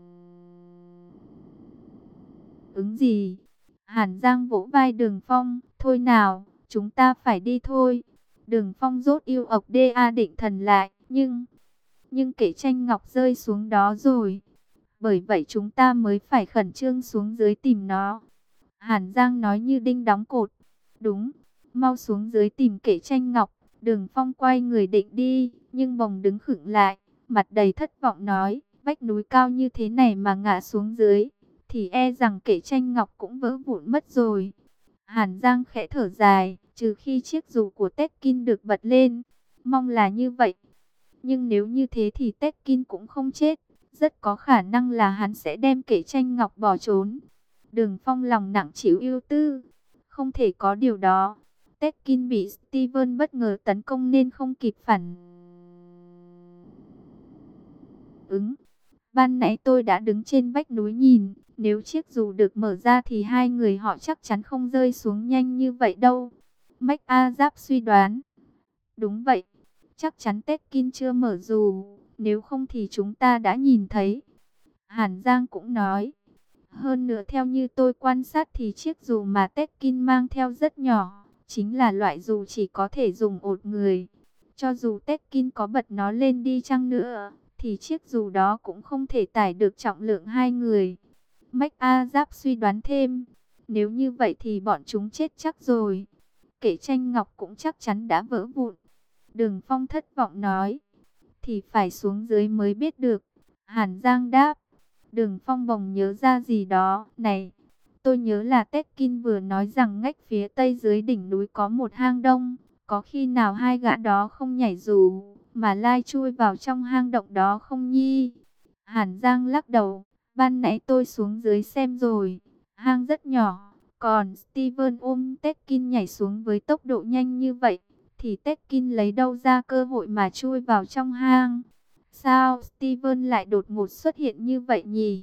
ứng gì. Hàn Giang vỗ vai Đường Phong, thôi nào, chúng ta phải đi thôi. Đường Phong rốt yêu ộc đa định thần lại, nhưng, nhưng kệ tranh ngọc rơi xuống đó rồi. Bởi vậy chúng ta mới phải khẩn trương xuống dưới tìm nó. Hàn Giang nói như đinh đóng cột. Đúng, mau xuống dưới tìm kệ tranh ngọc. Đường Phong quay người định đi, nhưng bỗng đứng khựng lại, mặt đầy thất vọng nói, vách núi cao như thế này mà ngã xuống dưới, thì e rằng kệ tranh ngọc cũng vỡ vụn mất rồi. Hàn Giang khẽ thở dài, trừ khi chiếc dù của Tekin được bật lên, mong là như vậy. Nhưng nếu như thế thì Tekin cũng không chết, rất có khả năng là hắn sẽ đem kệ tranh ngọc bỏ trốn. Đường Phong lòng nặng chịu ưu tư, không thể có điều đó. Tekin bị Steven bất ngờ tấn công nên không kịp phản ứng. Ban nãy tôi đã đứng trên vách núi nhìn, nếu chiếc dù được mở ra thì hai người họ chắc chắn không rơi xuống nhanh như vậy đâu. Mách A Giáp suy đoán. Đúng vậy, chắc chắn Tekin chưa mở dù, nếu không thì chúng ta đã nhìn thấy. Hàn Giang cũng nói. Hơn nữa theo như tôi quan sát thì chiếc dù mà Tekin mang theo rất nhỏ, chính là loại dù chỉ có thể dùng một người. Cho dù Tekin có bật nó lên đi chăng nữa, thì chiếc dù đó cũng không thể tải được trọng lượng hai người. Mách A Giáp suy đoán thêm, nếu như vậy thì bọn chúng chết chắc rồi. Kệ tranh ngọc cũng chắc chắn đã vỡ vụn. Đường Phong thất vọng nói, thì phải xuống dưới mới biết được. Hàn Giang đáp. Đường Phong bỗng nhớ ra gì đó. Này, tôi nhớ là Tekin vừa nói rằng ngách phía tây dưới đỉnh núi có một hang động. Có khi nào hai gã đó không nhảy dù, mà lai chui vào trong hang động đó không nhi? Hàn Giang lắc đầu. Ban nãy tôi xuống dưới xem rồi. Hang rất nhỏ. Còn Steven ôm Tekin nhảy xuống với tốc độ nhanh như vậy, thì Tekin lấy đâu ra cơ hội mà chui vào trong hang? Sao Steven lại đột ngột xuất hiện như vậy nhỉ?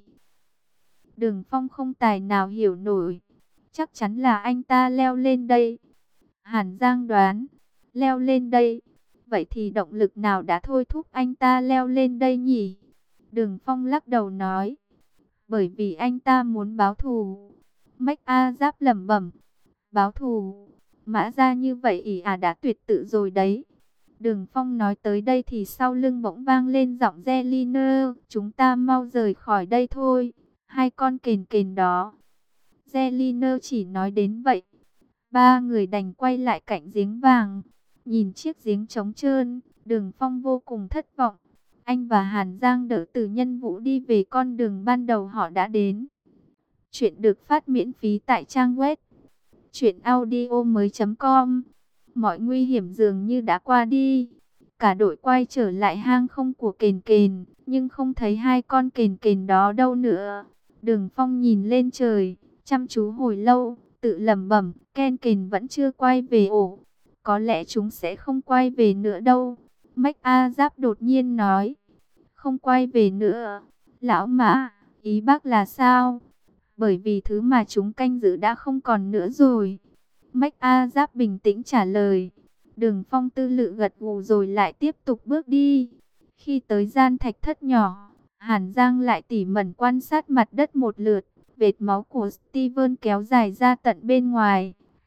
Đường Phong không tài nào hiểu nổi. Chắc chắn là anh ta leo lên đây. Hàn Giang đoán. Leo lên đây. Vậy thì động lực nào đã thôi thúc anh ta leo lên đây nhỉ? Đường Phong lắc đầu nói. Bởi vì anh ta muốn báo thù. Mách A Giáp lẩm bẩm. Báo thù. Mã ra như vậy ỉ à đã tuyệt tự rồi đấy. Đường Phong nói tới đây thì sau lưng bỗng vang lên giọng Zeliner. Chúng ta mau rời khỏi đây thôi. Hai con kền kền đó. Zeliner chỉ nói đến vậy. Ba người đành quay lại cạnh giếng vàng. Nhìn chiếc giếng trống trơn, Đường Phong vô cùng thất vọng. Anh và Hàn Giang đỡ Từ Nhân Vũ đi về con đường ban đầu họ đã đến. Chuyện được phát miễn phí tại trang web truyện audio mới.com. Mọi nguy hiểm dường như đã qua đi. Cả đội quay trở lại hang không của kền kền, nhưng không thấy hai con kền kền đó đâu nữa. Đường Phong nhìn lên trời, chăm chú hồi lâu, tự lẩm bẩm, ken kền vẫn chưa quay về ổ. Có lẽ chúng sẽ không quay về nữa đâu. Mách A Giáp đột nhiên nói. Không quay về nữa. Lão Mã, ý bác là sao? Bởi vì thứ mà chúng canh giữ đã không còn nữa rồi. Mách A Giáp bình tĩnh trả lời. Đường Phong tư lự gật gù rồi lại tiếp tục bước đi. Khi tới gian thạch thất nhỏ, Hàn Giang lại tỉ mẩn quan sát mặt đất một lượt. Vệt máu của Steven kéo dài ra tận bên ngoài.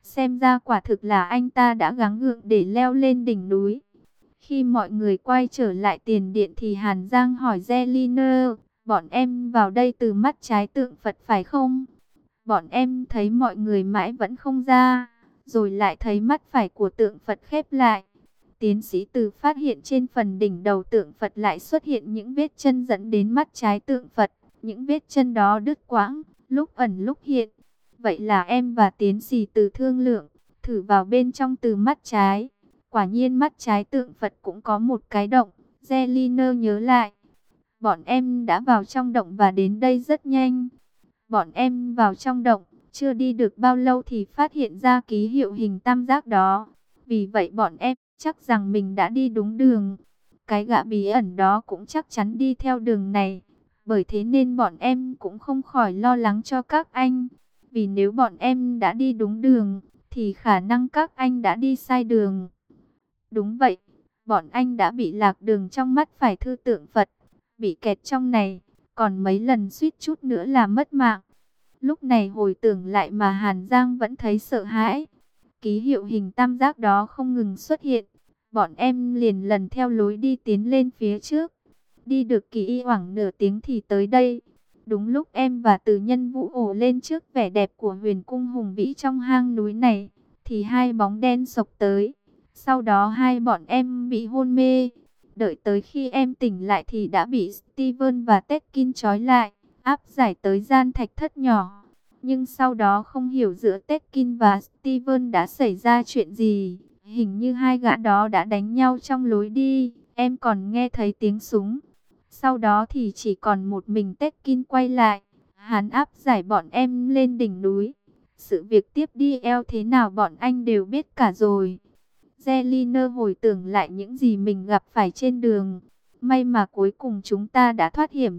Xem ra quả thực là anh ta đã gắng gượng để leo lên đỉnh núi. Khi mọi người quay trở lại tiền điện thì Hàn Giang hỏi Zeliner, bọn em vào đây từ mắt trái tượng Phật phải không? Bọn em thấy mọi người mãi vẫn không ra, rồi lại thấy mắt phải của tượng Phật khép lại. Tiến sĩ Từ phát hiện trên phần đỉnh đầu tượng Phật lại xuất hiện những vết chân dẫn đến mắt trái tượng Phật. Những vết chân đó đứt quãng, lúc ẩn lúc hiện. Vậy là em và tiến sĩ Từ thương lượng, thử vào bên trong từ mắt trái. Quả nhiên mắt trái tượng Phật cũng có một cái động. Zeliner nhớ lại. Bọn em đã vào trong động và đến đây rất nhanh. Bọn em vào trong động, chưa đi được bao lâu thì phát hiện ra ký hiệu hình tam giác đó. Vì vậy bọn em chắc rằng mình đã đi đúng đường. Cái gã bí ẩn đó cũng chắc chắn đi theo đường này. Bởi thế nên bọn em cũng không khỏi lo lắng cho các anh. Vì nếu bọn em đã đi đúng đường, thì khả năng các anh đã đi sai đường. Đúng vậy, bọn anh đã bị lạc đường trong mắt phải thư tượng Phật. Bị kẹt trong này, còn mấy lần suýt chút nữa là mất mạng. Lúc này hồi tưởng lại mà Hàn Giang vẫn thấy sợ hãi. Ký hiệu hình tam giác đó không ngừng xuất hiện. Bọn em liền lần theo lối đi tiến lên phía trước. Đi được kỳ y khoảng nửa tiếng thì tới đây. Đúng lúc em và Từ Nhân Vũ ổ lên trước vẻ đẹp của huyền cung hùng vĩ trong hang núi này, thì hai bóng đen xộc tới. Sau đó hai bọn em bị hôn mê. Đợi tới khi em tỉnh lại thì đã bị Steven và Tekin trói lại, áp giải tới gian thạch thất nhỏ. Nhưng sau đó không hiểu giữa Tekin và Steven đã xảy ra chuyện gì. Hình như hai gã đó đã đánh nhau trong lối đi. Em còn nghe thấy tiếng súng. Sau đó thì chỉ còn một mình Tekin quay lại. Hắn áp giải bọn em lên đỉnh núi. Sự việc tiếp đi eo thế nào bọn anh đều biết cả rồi. Zeliner hồi tưởng lại những gì mình gặp phải trên đường. May mà cuối cùng chúng ta đã thoát hiểm.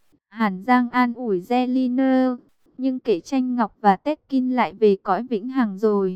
Hàn Giang an ủi Zeliner. Nhưng kể Tranh Ngọc và Tekin lại về cõi vĩnh hằng rồi.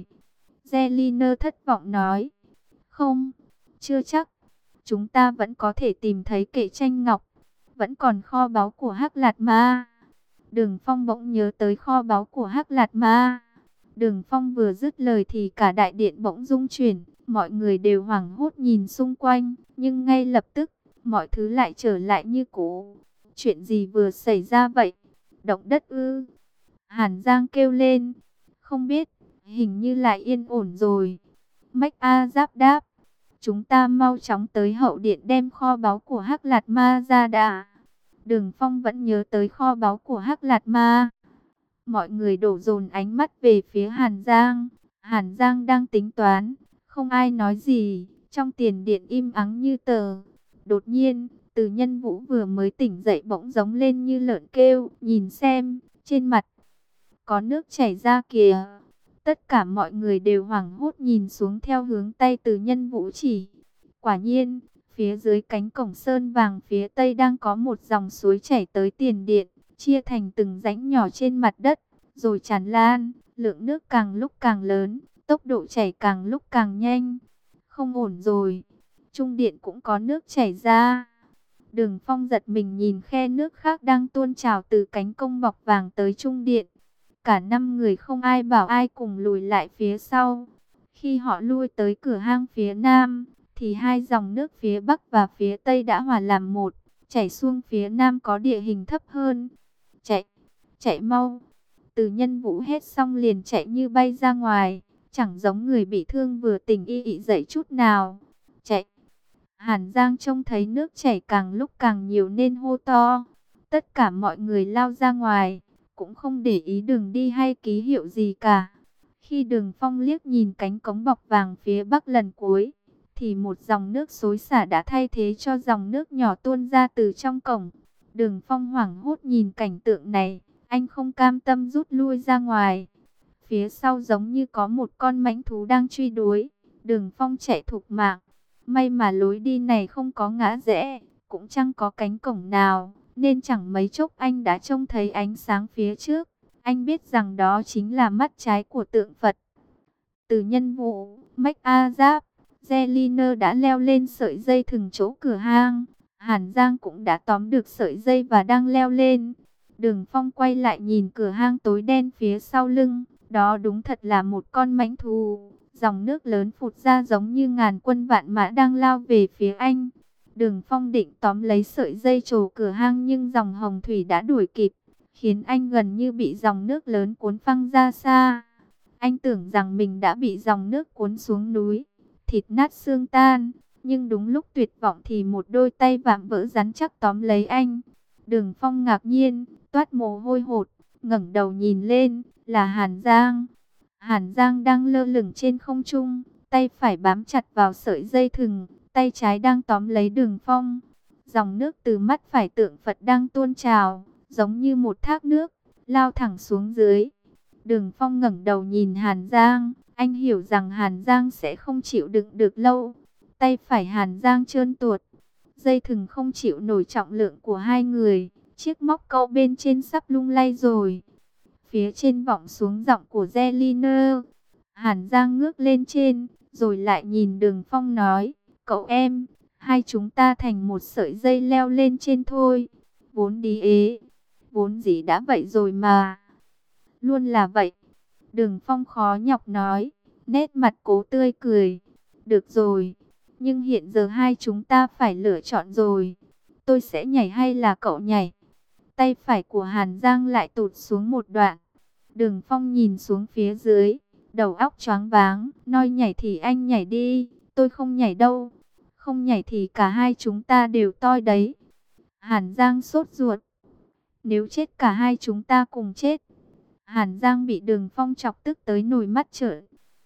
Zeliner thất vọng nói. Không, chưa chắc. Chúng ta vẫn có thể tìm thấy kệ Tranh Ngọc. Vẫn còn kho báu của Hắc Lạt Ma. Đường Phong bỗng nhớ tới kho báu của Hắc Lạt Ma. Đường Phong vừa dứt lời thì cả đại điện bỗng rung chuyển. Mọi người đều hoảng hốt nhìn xung quanh. Nhưng ngay lập tức, mọi thứ lại trở lại như cũ. Chuyện gì vừa xảy ra vậy? Động đất ư? Hàn Giang kêu lên. Không biết, hình như lại yên ổn rồi. Mách A Giáp đáp. Chúng ta mau chóng tới hậu điện đem kho báu của Hắc Lạt Ma ra đã. Đường Phong vẫn nhớ tới kho báu của Hắc Lạt Ma. Mọi người đổ dồn ánh mắt về phía Hàn Giang. Hàn Giang đang tính toán. Không ai nói gì. Trong tiền điện im ắng như tờ. Đột nhiên, Từ Nhân Vũ vừa mới tỉnh dậy bỗng giống lên như lợn kêu. Nhìn xem, trên mặt có nước chảy ra kìa. Tất cả mọi người đều hoảng hốt nhìn xuống theo hướng tay Từ Nhân Vũ chỉ. Quả nhiên, phía dưới cánh cổng sơn vàng phía tây đang có một dòng suối chảy tới tiền điện, chia thành từng rãnh nhỏ trên mặt đất, rồi tràn lan, lượng nước càng lúc càng lớn, tốc độ chảy càng lúc càng nhanh. Không ổn rồi, trung điện cũng có nước chảy ra. Đường Phong giật mình nhìn khe nước khác đang tuôn trào từ cánh cổng bọc vàng tới trung điện. Cả năm người không ai bảo ai cùng lùi lại phía sau. Khi họ lui tới cửa hang phía nam, thì hai dòng nước phía bắc và phía tây đã hòa làm một. Chảy xuông phía nam có địa hình thấp hơn. Chạy, chạy mau. Từ Nhân Vũ hét xong liền chạy như bay ra ngoài. Chẳng giống người bị thương vừa tỉnh y ị dậy chút nào. Chạy. Hàn Giang trông thấy nước chảy càng lúc càng nhiều nên hô to. Tất cả mọi người lao ra ngoài, cũng không để ý đường đi hay ký hiệu gì cả. Khi Đường Phong liếc nhìn cánh cống bọc vàng phía bắc lần cuối, thì một dòng nước xối xả đã thay thế cho dòng nước nhỏ tuôn ra từ trong cổng. Đường Phong hoảng hốt nhìn cảnh tượng này, anh không cam tâm rút lui ra ngoài. Phía sau giống như có một con mãnh thú đang truy đuổi. Đường Phong chạy thục mạng. May mà lối đi này không có ngã rẽ, cũng chẳng có cánh cổng nào, nên chẳng mấy chốc anh đã trông thấy ánh sáng phía trước. Anh biết rằng đó chính là mắt trái của tượng Phật. Từ Nhân Vũ, Mách A Giáp, Zeliner đã leo lên sợi dây thừng chỗ cửa hang. Hàn Giang cũng đã tóm được sợi dây và đang leo lên. Đường Phong quay lại nhìn cửa hang tối đen phía sau lưng, Đó đúng thật là một con mãnh thú. Dòng nước lớn phụt ra giống như ngàn quân vạn mã đang lao về phía anh. Đường Phong định tóm lấy sợi dây trổ cửa hang nhưng dòng hồng thủy đã đuổi kịp, khiến anh gần như bị dòng nước lớn cuốn phăng ra xa. Anh tưởng rằng mình đã bị dòng nước cuốn xuống núi, thịt nát xương tan. Nhưng đúng lúc tuyệt vọng thì một đôi tay vạm vỡ rắn chắc tóm lấy anh. Đường Phong ngạc nhiên, toát mồ hôi hột, ngẩng đầu nhìn lên, là Hàn Giang. Hàn Giang đang lơ lửng trên không trung, tay phải bám chặt vào sợi dây thừng, tay trái đang tóm lấy Đường Phong. Dòng nước từ mắt phải tượng Phật đang tuôn trào, giống như một thác nước, lao thẳng xuống dưới. Đường Phong ngẩng đầu nhìn Hàn Giang, anh hiểu rằng Hàn Giang sẽ không chịu đựng được lâu. Tay phải Hàn Giang trơn tuột, dây thừng không chịu nổi trọng lượng của hai người, chiếc móc câu bên trên sắp lung lay rồi. Phía trên vọng xuống giọng của Zeliner. Hàn Giang ngước lên trên, rồi lại nhìn Đường Phong nói, cậu em, hai chúng ta thành một sợi dây leo lên trên thôi. Vốn đi ế, vốn dĩ đã vậy rồi mà. Luôn là vậy. Đường Phong khó nhọc nói, nét mặt cố tươi cười. Được rồi, nhưng hiện giờ hai chúng ta phải lựa chọn rồi. Tôi sẽ nhảy hay là cậu nhảy? Tay phải của Hàn Giang lại tụt xuống một đoạn. Đường Phong nhìn xuống phía dưới, đầu óc choáng váng, nói nhảy thì anh nhảy đi, tôi không nhảy đâu. Không nhảy thì cả hai chúng ta đều toi đấy. Hàn Giang sốt ruột. Nếu chết cả hai chúng ta cùng chết. Hàn Giang bị Đường Phong chọc tức tới nổi mắt trợn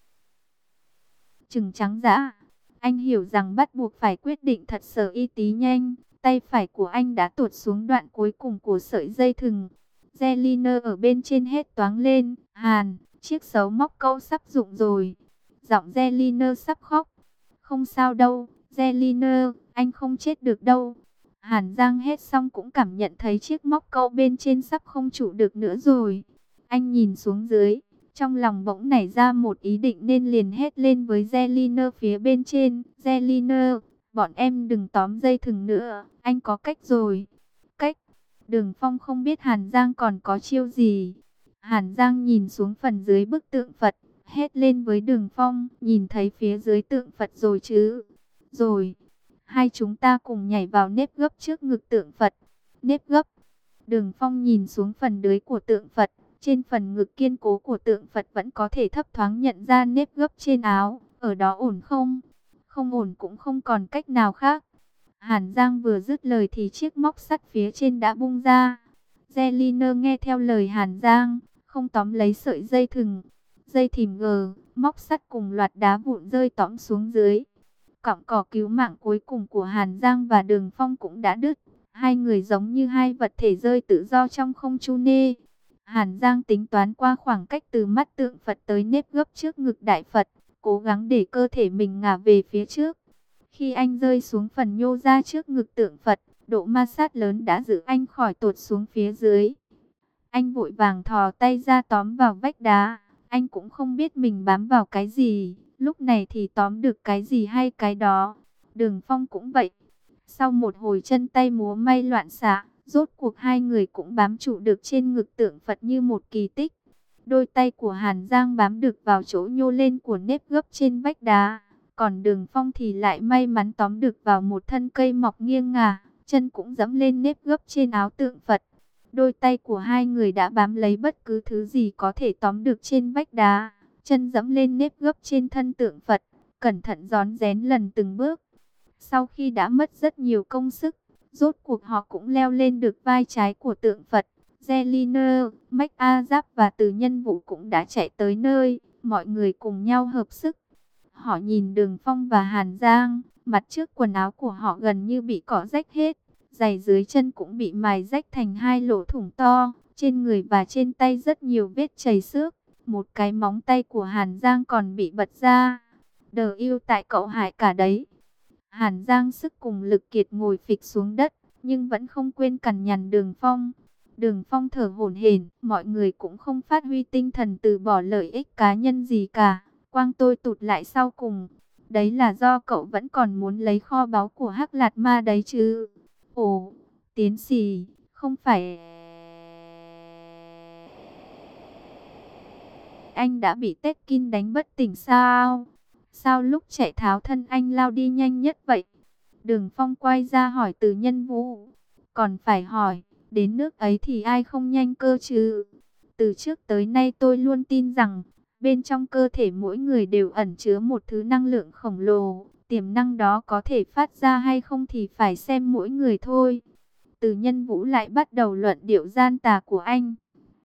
trừng trắng dã. Anh hiểu rằng bắt buộc phải quyết định thật sở y tí nhanh. Tay phải của anh đã tuột xuống đoạn cuối cùng của sợi dây thừng. Zeliner ở bên trên hét toáng lên, Hàn, chiếc sấu móc câu sắp rụng rồi. Giọng Zeliner sắp khóc. Không sao đâu, Zeliner, anh không chết được đâu. Hàn Giang hét xong cũng cảm nhận thấy chiếc móc câu bên trên sắp không trụ được nữa rồi. Anh nhìn xuống dưới, trong lòng bỗng nảy ra một ý định nên liền hét lên với Zeliner phía bên trên. Zeliner, bọn em đừng tóm dây thừng nữa, anh có cách rồi. Cách? Đường Phong không biết Hàn Giang còn có chiêu gì. Hàn Giang nhìn xuống phần dưới bức tượng Phật, hét lên với Đường Phong, nhìn thấy phía dưới tượng Phật rồi chứ? Rồi. Hai chúng ta cùng nhảy vào nếp gấp trước ngực tượng Phật. Nếp gấp. Đường Phong nhìn xuống phần dưới của tượng Phật. Trên phần ngực kiên cố của tượng Phật vẫn có thể thấp thoáng nhận ra nếp gấp trên áo. Ở đó ổn không? Không ổn cũng không còn cách nào khác. Hàn Giang vừa dứt lời thì chiếc móc sắt phía trên đã bung ra. Zeliner nghe theo lời Hàn Giang, không tóm lấy sợi dây thừng. Dây thìm gờ, móc sắt cùng loạt đá vụn rơi tõm xuống dưới. Cọng cỏ cứu mạng cuối cùng của Hàn Giang và Đường Phong cũng đã đứt. Hai người giống như hai vật thể rơi tự do trong không trung nê. Hàn Giang tính toán qua khoảng cách từ mắt tượng Phật tới nếp gấp trước ngực Đại Phật, cố gắng để cơ thể mình ngả về phía trước. Khi anh rơi xuống phần nhô ra trước ngực tượng Phật, độ ma sát lớn đã giữ anh khỏi tụt xuống phía dưới. Anh vội vàng thò tay ra tóm vào vách đá. Anh cũng không biết mình bám vào cái gì, lúc này thì tóm được cái gì hay cái đó. Đường Phong cũng vậy. Sau một hồi chân tay múa may loạn xạ, rốt cuộc hai người cũng bám trụ được trên ngực tượng Phật như một kỳ tích. Đôi tay của Hàn Giang bám được vào chỗ nhô lên của nếp gấp trên vách đá. Còn Đường Phong thì lại may mắn tóm được vào một thân cây mọc nghiêng ngả, chân cũng dẫm lên nếp gấp trên áo tượng Phật. Đôi tay của hai người đã bám lấy bất cứ thứ gì có thể tóm được trên vách đá, chân dẫm lên nếp gấp trên thân tượng Phật, cẩn thận rón rén lần từng bước. Sau khi đã mất rất nhiều công sức, rốt cuộc họ cũng leo lên được vai trái của tượng Phật. Zeliner, Mách A Giáp và Từ Nhân Vũ cũng đã chạy tới nơi, mọi người cùng nhau hợp sức. Họ nhìn Đường Phong và Hàn Giang, mặt trước quần áo của họ gần như bị cỏ rách hết. Giày dưới chân cũng bị mài rách thành hai lỗ thủng to, trên người và trên tay rất nhiều vết chảy xước. Một cái móng tay của Hàn Giang còn bị bật ra. Đờ yêu tại cậu Hải cả đấy. Hàn Giang sức cùng lực kiệt ngồi phịch xuống đất, nhưng vẫn không quên cằn nhằn Đường Phong. Đường Phong thở hổn hển, mọi người cũng không phát huy tinh thần từ bỏ lợi ích cá nhân gì cả. Quang tôi tụt lại sau cùng. Đấy là do cậu vẫn còn muốn lấy kho báu của Hắc Lạt Ma đấy chứ. Ồ, tiến sĩ, không phải anh đã bị Tekin đánh bất tỉnh sao? Sao lúc chạy tháo thân anh lao đi nhanh nhất vậy? Đường Phong quay ra hỏi Từ Nhân Vũ. Còn phải hỏi, đến nước ấy thì ai không nhanh cơ chứ? Từ trước tới nay tôi luôn tin rằng, bên trong cơ thể mỗi người đều ẩn chứa một thứ năng lượng khổng lồ. Tiềm năng đó có thể phát ra hay không thì phải xem mỗi người thôi. Từ Nhân Vũ lại bắt đầu luận điệu gian tà của anh.